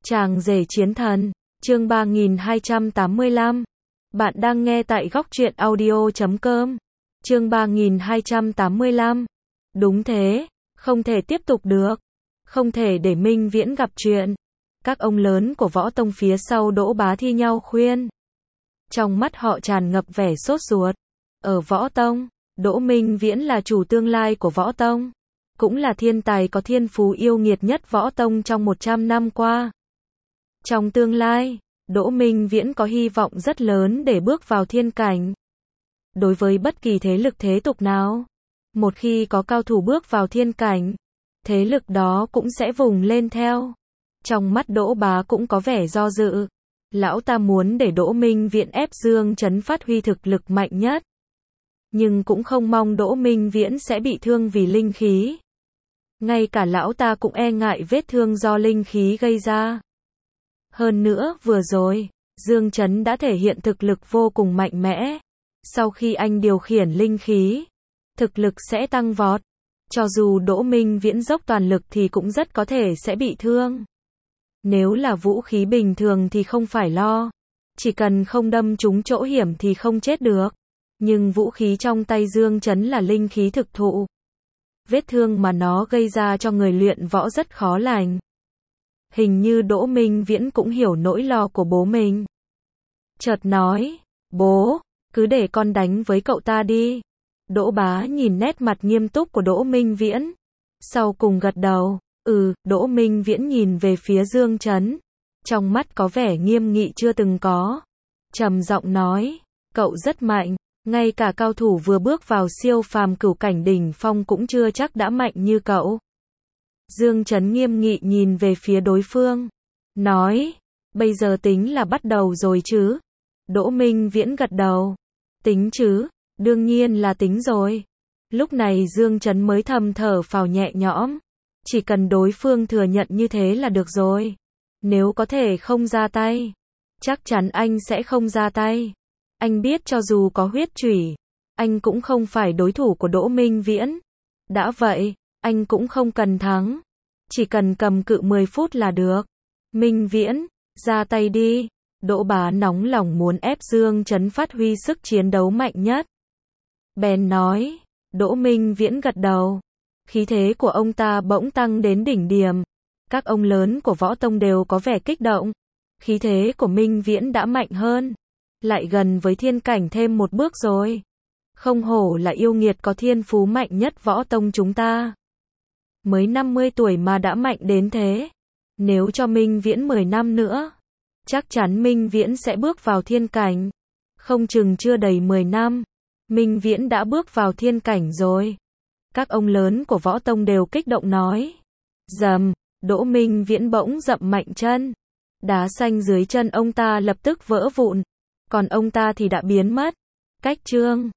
Chàng rể chiến thần, chương 3285. Bạn đang nghe tại góc truyện audio.com. Chương 3285. Đúng thế, không thể tiếp tục được. Không thể để Minh Viễn gặp chuyện. Các ông lớn của Võ Tông phía sau Đỗ Bá thi nhau khuyên. Trong mắt họ tràn ngập vẻ sốt ruột. Ở Võ Tông, Đỗ Minh Viễn là chủ tương lai của Võ Tông. Cũng là thiên tài có thiên phú yêu nghiệt nhất Võ Tông trong 100 năm qua. Trong tương lai, Đỗ Minh Viễn có hy vọng rất lớn để bước vào thiên cảnh. Đối với bất kỳ thế lực thế tục nào, một khi có cao thủ bước vào thiên cảnh, thế lực đó cũng sẽ vùng lên theo. Trong mắt Đỗ Bá cũng có vẻ do dự. Lão ta muốn để Đỗ Minh Viễn ép Dương Chấn phát huy thực lực mạnh nhất. Nhưng cũng không mong Đỗ Minh Viễn sẽ bị thương vì linh khí. Ngay cả lão ta cũng e ngại vết thương do linh khí gây ra. Hơn nữa, vừa rồi, Dương Chấn đã thể hiện thực lực vô cùng mạnh mẽ. Sau khi anh điều khiển linh khí, thực lực sẽ tăng vọt. Cho dù Đỗ Minh Viễn dốc toàn lực thì cũng rất có thể sẽ bị thương. Nếu là vũ khí bình thường thì không phải lo. Chỉ cần không đâm trúng chỗ hiểm thì không chết được. Nhưng vũ khí trong tay Dương Chấn là linh khí thực thụ. Vết thương mà nó gây ra cho người luyện võ rất khó lành. Hình như Đỗ Minh Viễn cũng hiểu nỗi lo của bố mình. Chợt nói, bố, cứ để con đánh với cậu ta đi. Đỗ Bá nhìn nét mặt nghiêm túc của Đỗ Minh Viễn. Sau cùng gật đầu, Đỗ Minh Viễn nhìn về phía Dương Chấn. Trong mắt có vẻ nghiêm nghị chưa từng có. Trầm giọng nói, cậu rất mạnh. Ngay cả cao thủ vừa bước vào siêu phàm cửu cảnh đỉnh phong cũng chưa chắc đã mạnh như cậu. Dương Chấn nghiêm nghị nhìn về phía đối phương. Nói, bây giờ tính là bắt đầu rồi chứ? Đỗ Minh Viễn gật đầu. Tính chứ, đương nhiên là tính rồi. Lúc này Dương Chấn mới thầm thở phào nhẹ nhõm. Chỉ cần đối phương thừa nhận như thế là được rồi. Nếu có thể không ra tay, chắc chắn anh sẽ không ra tay. Anh biết cho dù có huyết chủy, anh cũng không phải đối thủ của Đỗ Minh Viễn. Đã vậy, anh cũng không cần thắng. Chỉ cần cầm cự 10 phút là được. Minh Viễn, ra tay đi. Đỗ Bá nóng lòng muốn ép Dương Chấn phát huy sức chiến đấu mạnh nhất. Bèn nói, Đỗ Minh Viễn gật đầu. Khí thế của ông ta bỗng tăng đến đỉnh điểm. Các ông lớn của Võ Tông đều có vẻ kích động. Khí thế của Minh Viễn đã mạnh hơn. Lại gần với thiên cảnh thêm một bước rồi. Không hổ là yêu nghiệt có thiên phú mạnh nhất Võ Tông chúng ta. Mới 50 tuổi mà đã mạnh đến thế. Nếu cho Minh Viễn 10 năm nữa, chắc chắn Minh Viễn sẽ bước vào thiên cảnh. Không chừng chưa đầy 10 năm, Minh Viễn đã bước vào thiên cảnh rồi. Các ông lớn của Võ Tông đều kích động nói. Rầm, Đỗ Minh Viễn bỗng dậm mạnh chân. Đá xanh dưới chân ông ta lập tức vỡ vụn. Còn ông ta thì đã biến mất. Cách chương